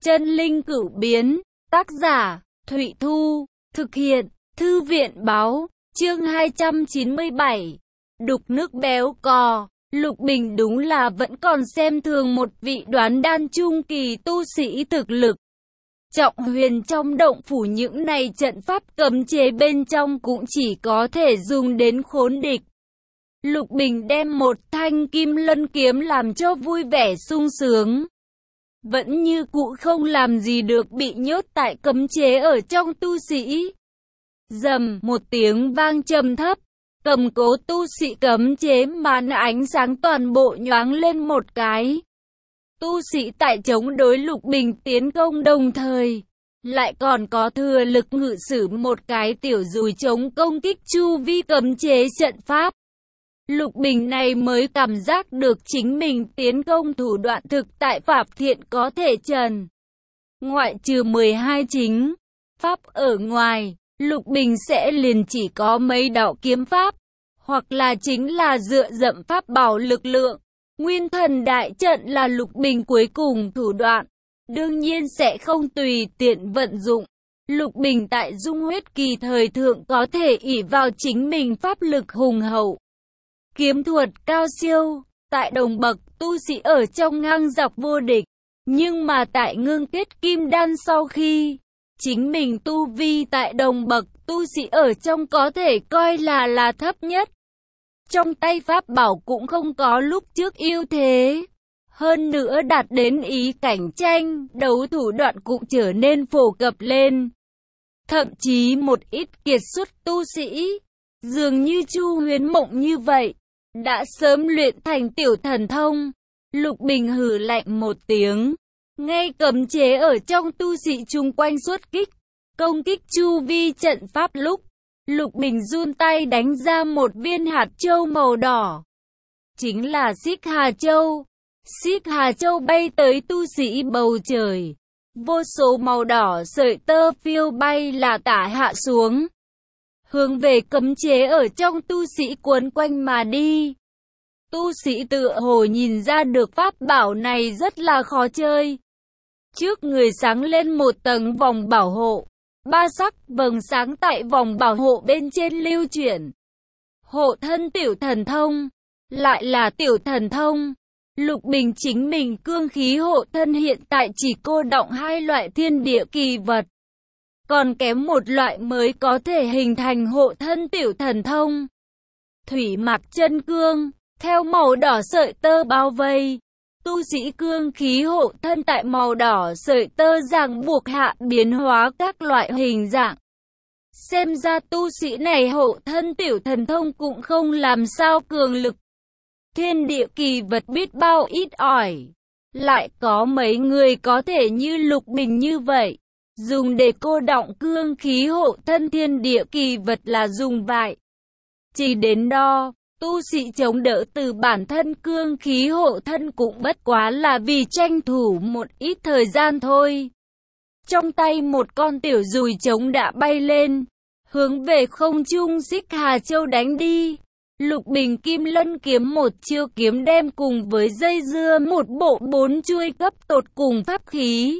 Chân linh cửu biến, tác giả, Thụy Thu, thực hiện, Thư viện Báo, chương 297. Đục nước béo cò, Lục Bình đúng là vẫn còn xem thường một vị đoán đan trung kỳ tu sĩ thực lực. Trọng huyền trong động phủ những này trận pháp cấm chế bên trong cũng chỉ có thể dùng đến khốn địch. Lục Bình đem một thanh kim lân kiếm làm cho vui vẻ sung sướng. Vẫn như cũ không làm gì được bị nhốt tại cấm chế ở trong tu sĩ. Rầm một tiếng vang trầm thấp, cầm cố tu sĩ cấm chế màn ánh sáng toàn bộ nhoáng lên một cái. Tu sĩ tại chống đối Lục Bình tiến công đồng thời, lại còn có thừa lực ngự sử một cái tiểu dùi chống công kích chu vi cấm chế trận pháp. Lục Bình này mới cảm giác được chính mình tiến công thủ đoạn thực tại Pháp Thiện có thể trần. Ngoại trừ 12 chính pháp ở ngoài, Lục Bình sẽ liền chỉ có mấy đạo kiếm pháp, hoặc là chính là dựa dẫm pháp bảo lực lượng. Nguyên thần đại trận là Lục Bình cuối cùng thủ đoạn, đương nhiên sẽ không tùy tiện vận dụng. Lục Bình tại dung huyết kỳ thời thượng có thể ỷ vào chính mình pháp lực hùng hậu. Kiếm thuật cao siêu, tại đồng bậc tu sĩ ở trong ngang dọc vô địch, nhưng mà tại ngưng kết kim đan sau khi, chính mình tu vi tại đồng bậc tu sĩ ở trong có thể coi là thấp nhất. Trong tay pháp bảo cũng không có lúc trước ưu thế. Hơn nữa đạt đến ý cảnh tranh, đấu thủ đoạn cũng trở nên phổ cập lên. Thậm chí một ít kiệt xuất tu sĩ, dường như Chu Huyến Mộng như vậy, đã sớm luyện thành tiểu thần thông. Lục Bình hừ lạnh một tiếng, ngay cấm chế ở trong tu sĩ chung quanh xuất kích, công kích chu vi trận pháp lúc, Lục Bình run tay đánh ra một viên hạt châu màu đỏ. Chính là Xích Hà Châu. Xích Hà Châu bay tới tu sĩ bầu trời. Vô số màu đỏ sợi tơ phiêu bay là tả hạ xuống, hướng về cấm chế ở trong tu sĩ cuốn quanh mà đi. Tu sĩ tựa hồ nhìn ra được pháp bảo này rất là khó chơi. Trước người sáng lên một tầng vòng bảo hộ. Ba sắc vầng sáng tại vòng bảo hộ bên trên lưu chuyển. Hộ thân tiểu thần thông. Lại là tiểu thần thông. Lục Bình chính mình cương khí hộ thân hiện tại chỉ cô đọng hai loại thiên địa kỳ vật. Còn kém một loại mới có thể hình thành hộ thân tiểu thần thông. Thủy mạc chân cương, theo màu đỏ sợi tơ bao vây. Tu sĩ cương khí hộ thân tại màu đỏ sợi tơ ràng buộc hạ biến hóa các loại hình dạng. Xem ra tu sĩ này hộ thân tiểu thần thông cũng không làm sao cường lực. Thiên địa kỳ vật biết bao ít ỏi. Lại có mấy người có thể như Lục Bình như vậy. Dùng để cô đọng cương khí hộ thân thiên địa kỳ vật là dùng vải. Chỉ đến đo, tu sĩ chống đỡ từ bản thân cương khí hộ thân cũng bất quá là vì tranh thủ một ít thời gian thôi. Trong tay một con tiểu dùi trống đã bay lên, hướng về không trung Xích Hà Châu đánh đi. Lục Bình kim lân kiếm một chiêu kiếm đem cùng với dây dưa một bộ 4 chuôi cấp tột cùng pháp khí.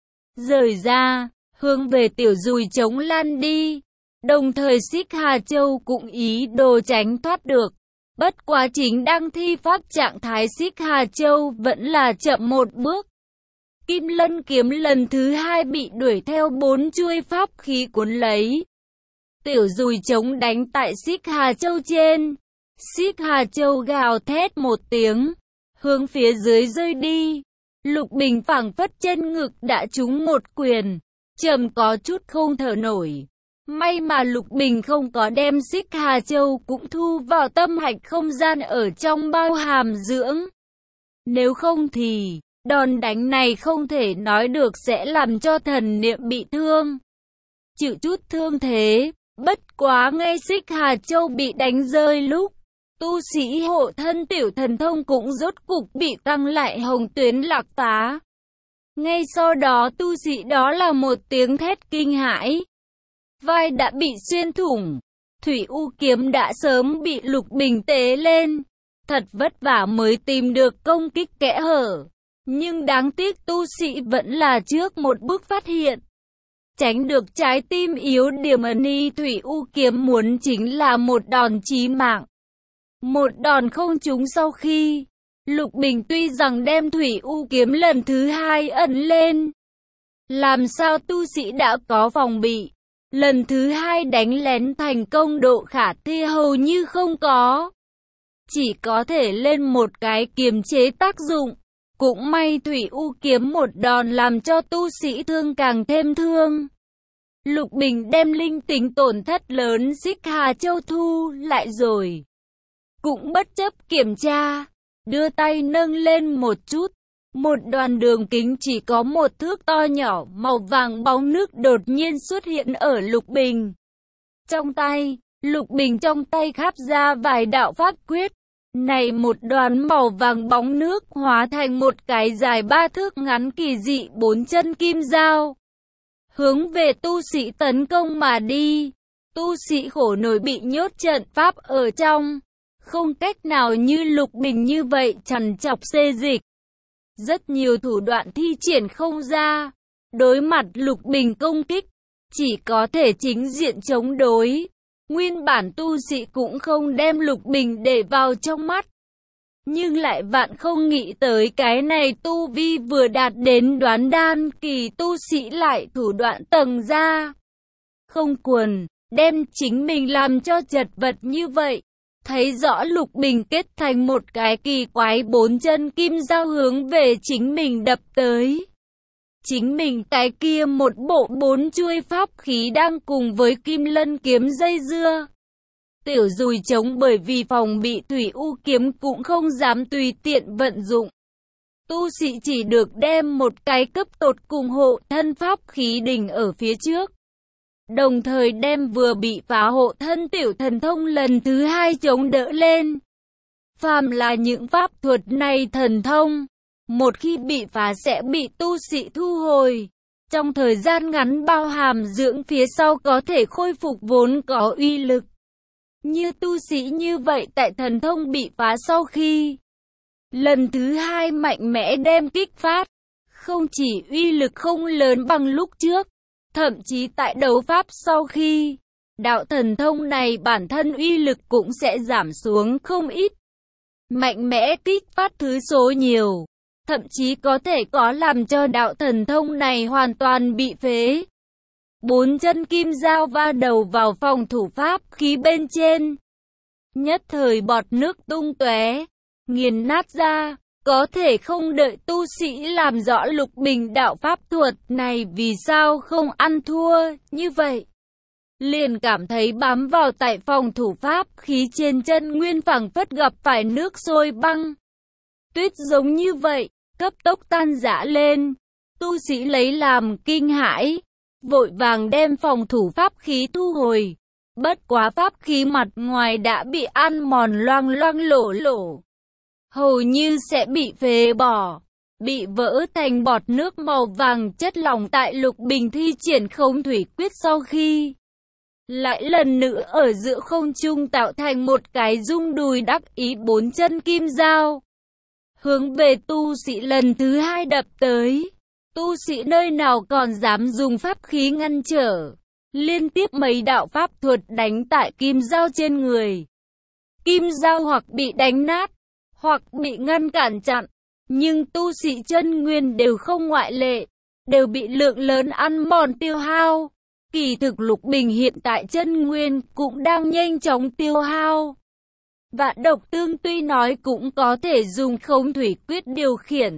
Rời ra, hướng về tiểu dùi trống lan đi. Đồng thời Xích Hà Châu cũng ý đồ tránh thoát được. Bất quá chính đang thi pháp trạng thái Xích Hà Châu vẫn là chậm một bước. Kim lân kiếm lần thứ hai bị đuổi theo 4 chuôi pháp khí cuốn lấy. Tiểu dùi trống đánh tại Xích Hà Châu trên. Xích Hà Châu gào thét một tiếng, hướng phía dưới rơi đi. Lục Bình phảng phất trên ngực đã trúng một quyền, trầm có chút không thở nổi. May mà Lục Bình không có đem Xích Hà Châu cũng thu vào tâm hạch không gian ở trong bao hàm dưỡng. Nếu không thì, đòn đánh này không thể nói được sẽ làm cho thần niệm bị thương. Chịu chút thương thế, bất quá ngay Xích Hà Châu bị đánh rơi lúc, tu sĩ hộ thân tiểu thần thông cũng rốt cục bị tăng lại hồng tuyến lạc phá. Ngay sau đó tu sĩ đó là một tiếng thét kinh hãi. Vai đã bị xuyên thủng. Thủy U kiếm đã sớm bị Lục Bình tế lên. Thật vất vả mới tìm được công kích kẽ hở. Nhưng đáng tiếc tu sĩ vẫn là trước một bước phát hiện. Tránh được trái tim yếu điểm ni thủy u kiếm muốn chính là một đòn chí mạng. Một đòn không trúng sau khi Lục Bình tuy rằng đem thủy u kiếm lần thứ hai ẩn lên. Làm sao tu sĩ đã có phòng bị. Lần thứ hai đánh lén thành công độ khả thi hầu như không có. Chỉ có thể lên một cái kiềm chế tác dụng. Cũng may thủy u kiếm một đòn làm cho tu sĩ thương càng thêm thương. Lục Bình đem linh tính tổn thất lớn Xích Hà Châu thu lại rồi. Cũng bất chấp kiểm tra, đưa tay nâng lên một chút. Một đoàn đường kính chỉ có 1 thước to nhỏ màu vàng bóng nước đột nhiên xuất hiện ở Lục Bình. Trong tay, Lục Bình trong tay khắp ra vài đạo pháp quyết. Này một đoàn màu vàng bóng nước hóa thành một cái dài 3 thước ngắn kỳ dị 4 chân kim dao. Hướng về tu sĩ tấn công mà đi. Tu sĩ khổ nổi bị nhốt trận pháp ở trong. Không cách nào như Lục Bình như vậy trằn trọc xê dịch. Rất nhiều thủ đoạn thi triển không ra. Đối mặt Lục Bình công kích, chỉ có thể chính diện chống đối. Nguyên bản tu sĩ cũng không đem Lục Bình để vào trong mắt. Nhưng lại vạn không nghĩ tới cái này tu vi vừa đạt đến đoán đan kỳ tu sĩ lại thủ đoạn tầng ra. Không quần, đem chính mình làm cho chật vật như vậy. Thấy rõ Lục Bình kết thành một cái kỳ quái 4 chân kim dao hướng về chính mình đập tới. Chính mình cái kia một bộ 4 chuôi pháp khí đang cùng với kim lân kiếm dây dưa. Tiểu Dùi chống bởi vì phòng bị thủy u kiếm cũng không dám tùy tiện vận dụng. Tu sĩ chỉ được đem một cái cấp tột cùng hộ thân pháp khí đỉnh ở phía trước. Đồng thời đem vừa bị phá hộ thân tiểu thần thông lần thứ hai chống đỡ lên. Phàm là những pháp thuật này thần thông, một khi bị phá sẽ bị tu sĩ thu hồi. Trong thời gian ngắn bao hàm dưỡng phía sau có thể khôi phục vốn có uy lực. Như tu sĩ như vậy tại thần thông bị phá sau khi lần thứ hai mạnh mẽ đem kích phát. Không chỉ uy lực không lớn bằng lúc trước, thậm chí tại đấu pháp sau khi đạo thần thông này bản thân uy lực cũng sẽ giảm xuống không ít. Mạnh mẽ kích phát thứ số nhiều, thậm chí có thể có làm cho đạo thần thông này hoàn toàn bị phế. 4 chân kim dao va đầu vào phòng thủ pháp khí bên trên. Nhất thời bọt nước tung tóe, nghiền nát ra. Có thể không đợi tu sĩ làm rõ Lục Bình đạo pháp thuật này vì sao không ăn thua như vậy. Liền cảm thấy bám vào tại phòng thủ pháp khí trên chân nguyên phảng phất gặp phải nước sôi băng. Tuyết giống như vậy, cấp tốc tan rã lên. Tu sĩ lấy làm kinh hãi, vội vàng đem phòng thủ pháp khí thu hồi. Bất quá pháp khí mặt ngoài đã bị ăn mòn loang loang lổ lổ. Hầu như sẽ bị phế bỏ, bị vỡ thành bọt nước màu vàng chất lỏng tại Lục Bình thi triển không thủy quyết sau khi lại lần nữa ở giữa không trung tạo thành một cái rung đùi đắc ý 4 chân kim dao. Hướng về tu sĩ lần thứ hai đập tới, tu sĩ nơi nào còn dám dùng pháp khí ngăn trở, liên tiếp mấy đạo pháp thuật đánh tại kim dao trên người. Kim dao hoặc bị đánh nát, hoặc bị ngăn cản chặn, nhưng tu sĩ chân nguyên đều không ngoại lệ, đều bị lượng lớn ăn mòn tiêu hao. Kỳ thực Lục Bình hiện tại chân nguyên cũng đang nhanh chóng tiêu hao. Vạn độc tương tuy nói cũng có thể dùng không thủy quyết điều khiển.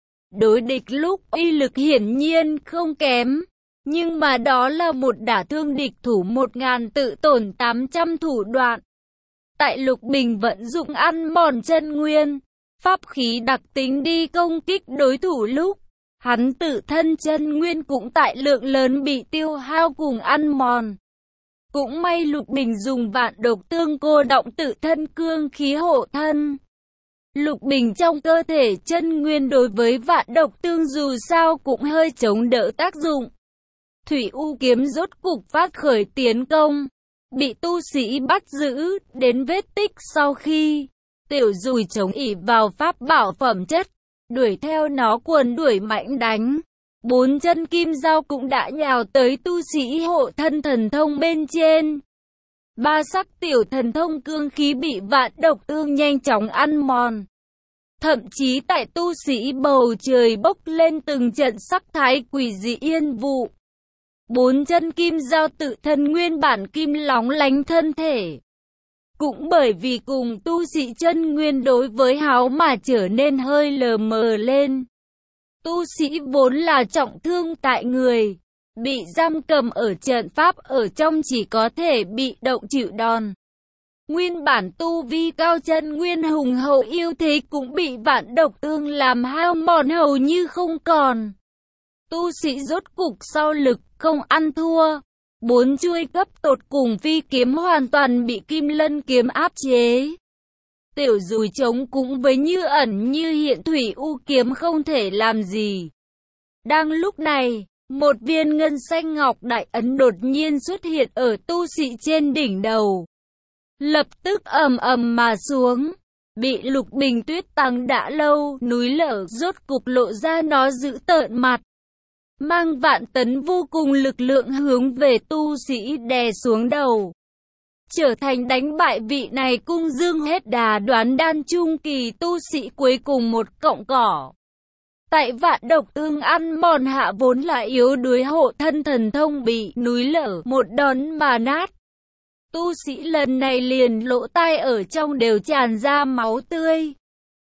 Đối địch lúc uy lực hiển nhiên không kém, nhưng mà đó là một đả thương địch thủ 1000 tự tổn 800 thủ đoạn. Tại Lục Bình vận dụng ăn mòn chân nguyên, pháp khí đặc tính đi công kích đối thủ lúc, hắn tự thân chân nguyên cũng tại lượng lớn bị tiêu hao cùng ăn mòn. Cũng may Lục Bình dùng vạn độc tương cô động tự thân cương khí hộ thân. Lục Bình trong cơ thể chân nguyên đối với vạn độc tương dù sao cũng hơi chống đỡ tác dụng. Thủy U kiếm rốt cục phát khởi tiến công, bị tu sĩ bắt giữ đến vết tích sau khi Tiểu Dùi chống ỷ vào pháp bảo phẩm chất, đuổi theo nó quần đuổi mãnh đánh. 4 chân kim dao cũng đã nhào tới tu sĩ hộ thân thần thông bên trên. 3 sắc tiểu thần thông cương khí bị vạn độc tương nhanh chóng ăn mòn. Thậm chí tại tu sĩ bầu trời bốc lên từng trận sắc thái quỷ dị yên vụ. 4 chân kim dao tự thân nguyên bản kim lóng lánh thân thể. Cũng bởi vì cùng tu sĩ chân nguyên đối với háo mà trở nên hơi lờ mờ lên. Tu sĩ vốn là trọng thương tại người, bị giam cầm ở trận pháp ở trong chỉ có thể bị động chịu đòn. Nguyên bản tu vi cao chân nguyên hùng hậu yêu thế cũng bị vạn độc tương làm hao mòn hầu như không còn. Tu sĩ rốt cục sau lực không ăn thua. 4 chuôi cấp tột cùng phi kiếm hoàn toàn bị kim lân kiếm áp chế. Tiểu dùi trống cũng với như ẩn như hiện thủy u kiếm không thể làm gì. Đang lúc này, một viên ngân xanh ngọc đại ấn đột nhiên xuất hiện ở tu sĩ trên đỉnh đầu. Lập tức ầm ầm mà xuống, bị Lục Bình Tuyết tăng đã lâu, núi lở rốt cục lộ ra nó dữ tợn mặt. Mang vạn tấn vô cùng lực lượng hướng về tu sĩ đè xuống đầu. Trở thành đánh bại vị này cung dương hết đà đoán đan trung kỳ tu sĩ cuối cùng một cọng cỏ. Tại vạn độc tương ăn mòn hạ vốn là yếu đuối hộ thân thần thông bị núi lở một đòn mà nát. Tu sĩ lần này liền lỗ tai ở trong đều tràn ra máu tươi.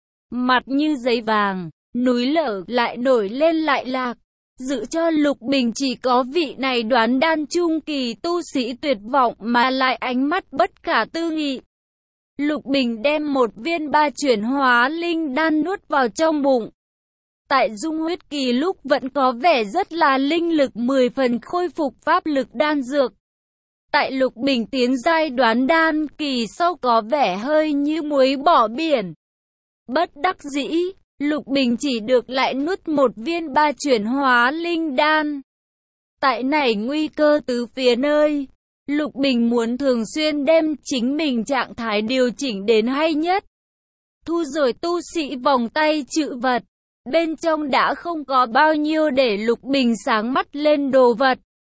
Mặt như giấy vàng, núi lở lại nổi lên lại lạc. Dự cho Lục Bình chỉ có vị này đoán đan trung kỳ tu sĩ tuyệt vọng mà lại ánh mắt bất khả tư nghị. Lục Bình đem một viên 3 chuyển hóa linh đan nuốt vào trong bụng. Tại dung huyết kỳ lúc vẫn có vẻ rất là linh lực 10 phần khôi phục pháp lực đan dược. Tại Lục Bình tiến giai đoán đan kỳ sau có vẻ hơi như muối bỏ biển. Bất đắc dĩ, Lục Bình chỉ được lại nuốt một viên 3 chuyển hóa linh đan. Tại này nguy cơ từ phía nơi, Lục Bình muốn thường xuyên đem chính mình trạng thái điều chỉnh đến hay nhất. Thu rồi tu sĩ vòng tay chữ vật, bên trong đã không có bao nhiêu để Lục Bình sáng mắt lên đồ vật.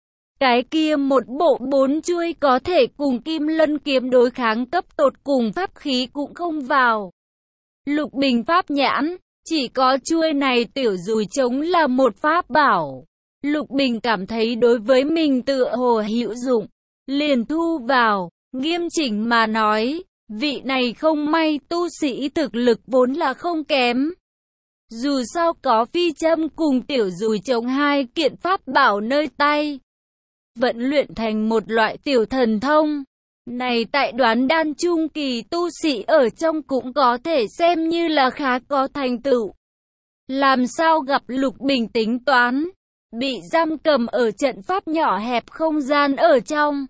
Cái kia một bộ 4 chuôi có thể cùng kim lân kiếm đối kháng cấp tột cùng pháp khí cũng không vào. Lục Bình pháp nhãn, chỉ có chuôi này tiểu dùi trống là một pháp bảo. Lục Bình cảm thấy đối với mình tựa hồ hữu dụng, liền thu vào. Nghiêm chỉnh mà nói, vị này không may tu sĩ thực lực vốn là không kém. Dù sao có phi châm cùng tiểu dùi trống 2 kiện pháp bảo nơi tay, vận luyện thành một loại tiểu thần thông. Này tại đoán đan trung kỳ tu sĩ ở trong cũng có thể xem như là khá có thành tựu. Làm sao gặp Lục Bình tính toán, bị giam cầm ở trận pháp nhỏ hẹp không gian ở trong.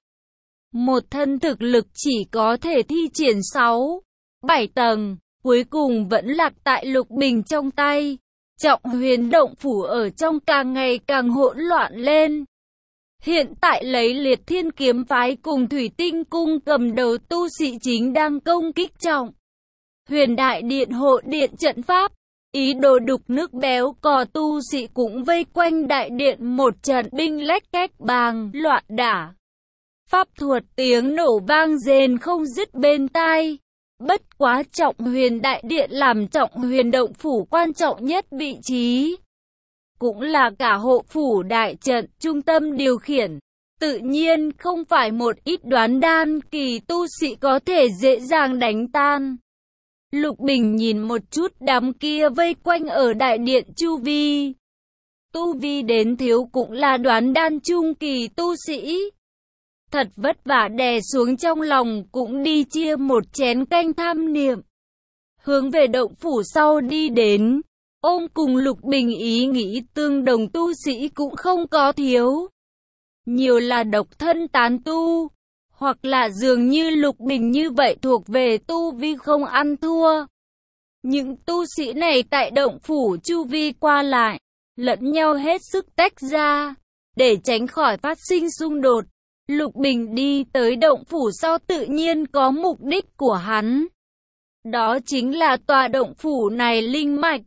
Một thân thực lực chỉ có thể thi triển 6, 7 tầng, cuối cùng vẫn lạc tại Lục Bình trong tay. Trọng huyền động phủ ở trong càng ngày càng hỗn loạn lên. Hiện tại lấy Liệt Thiên kiếm phái cùng Thủy Tinh cung cầm đầu tu sĩ chính đang công kích trọng huyền đại điện hộ điện trận pháp. Ý đồ đục nước béo cò tu sĩ cũng vây quanh đại điện một trận binh lách cách bàng loạn đả. Pháp thuật tiếng nổ vang rền không dứt bên tai. Bất quá trọng huyền đại điện làm trọng huyền động phủ quan trọng nhất vị trí. Cũng là cả hộ phủ đại trận trung tâm điều khiển. Tự nhiên không phải một ít đoán đan kỳ tu sĩ có thể dễ dàng đánh tan. Lục Bình nhìn một chút đám kia vây quanh ở đại điện chu vi. Tu vi đến thiếu cũng là đoán đan trung kỳ tu sĩ. Thật vất vả đè xuống trong lòng cũng đi chia một chén canh tham niệm. Hướng về động phủ sau đi đến, ôm cùng Lục Bình ý nghĩ tương đồng tu sĩ cũng không có thiếu. Nhiều là độc thân tán tu, hoặc là dường như Lục Bình như vậy thuộc về tu vi không ăn thua. Những tu sĩ này tại động phủ chu vi qua lại, lẫn nhau hết sức tách ra, để tránh khỏi phát sinh xung đột. Lục Bình đi tới động phủ sau tự nhiên có mục đích của hắn. Đó chính là tòa động phủ này linh mạch.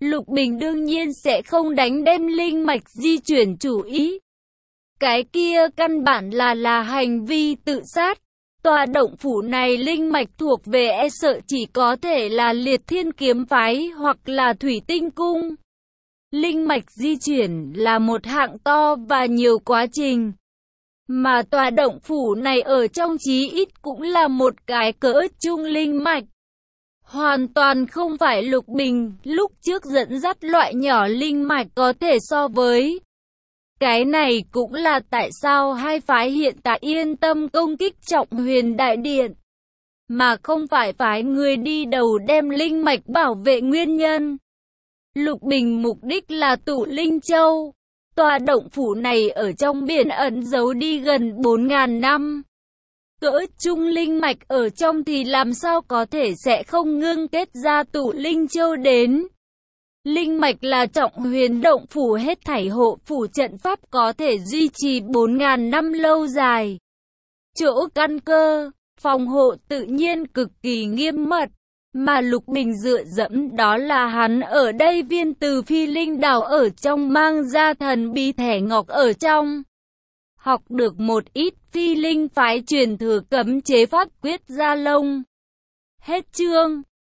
Lục Bình đương nhiên sẽ không đánh đem linh mạch di chuyển chủ ý. Cái kia căn bản là hành vi tự sát. Tòa động phủ này linh mạch thuộc về e sợ chỉ có thể là Liệt Thiên kiếm phái hoặc là Thủy Tinh cung. Linh mạch di chuyển là một hạng to và nhiều quá trình. Mà tòa động phủ này ở trong chí ít cũng là một cái cỡ trung linh mạch. Hoàn toàn không phải Lục Bình lúc trước dẫn dắt loại nhỏ linh mạch có thể so với. Cái này cũng là tại sao hai phái hiện tại yên tâm công kích Trọng Huyền Đại Điện, mà không phải phái người đi đầu đem linh mạch bảo vệ nguyên nhân. Lục Bình mục đích là tụ Linh Châu. Tòa động phủ này ở trong biển ẩn giấu đi gần 4.000 năm. Cỡ trung linh mạch ở trong thì làm sao có thể sẽ không ngưng kết ra tụ Linh Châu đến. Linh mạch là Trọng Huyền động phủ hết thảy hộ phủ trận pháp có thể duy trì 4.000 năm lâu dài. Chỗ căn cơ, phòng hộ tự nhiên cực kỳ nghiêm mật. Mà Lục Bình dựa dẫm đó là hắn ở đây viên từ phi linh đảo ở trong mang ra thần bí thẻ ngọc ở trong. Học được một ít phi linh phái truyền thừa cấm chế pháp quyết gia lông. Hết chương.